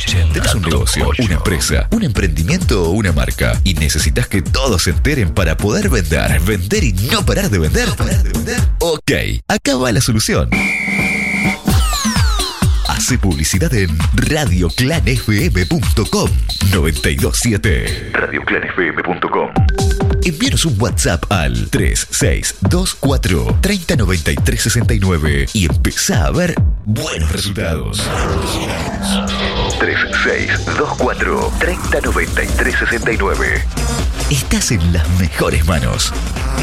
¿Tenés un negocio, una empresa, un emprendimiento o una marca y necesitas que todos se enteren para poder vender y no parar de vender? Ok, acá va la solución. Hace publicidad en radioclanfm.com 927. radioclanfm.com. Envíanos un WhatsApp al 3624 3093 69 y empezá a ver buenos resultados. 3624 3093 69. Estás en las mejores manos.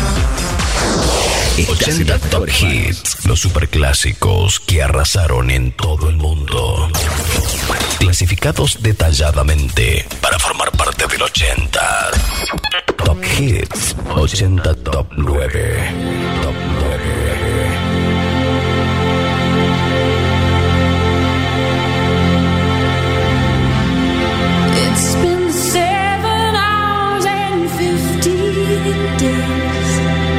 80 Top Hits, los superclásicos que arrasaron en todo el mundo. Clasificados detalladamente para formar parte del 80. Top Hits, 80 Top 9. Top 9. It's been 7 hours and 50 days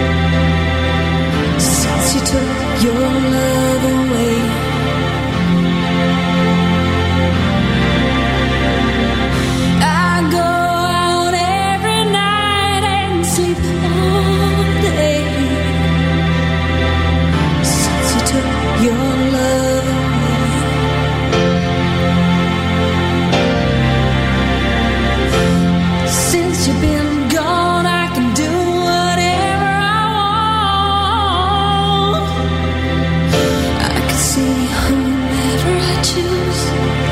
since you took your love away. I go out every night and sleep all day since you took your love away. Since you've been gone, I can do whatever I want. I can see whomever I choose.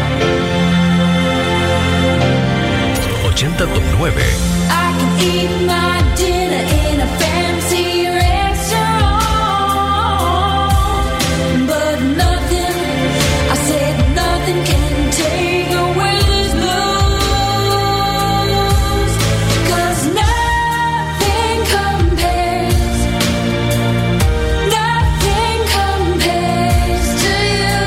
80 Top 9. I can eat my dinner in a fancy restaurant, but nothing, I said nothing can take away this blues, 'cause nothing compares to you.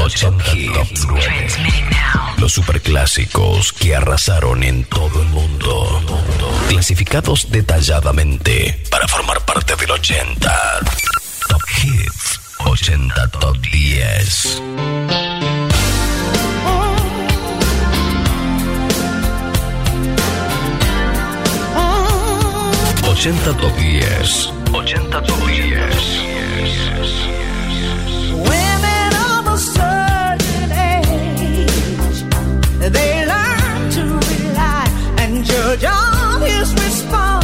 80 Top 9. Los superclásicos que arrasaron en todo el mundo. Clasificados detalladamente para formar parte del 80. Top Hits 80 Top 10. 80 Top 10. 80 Top 10. Women of a certain age, they learn to rely and judge on his response.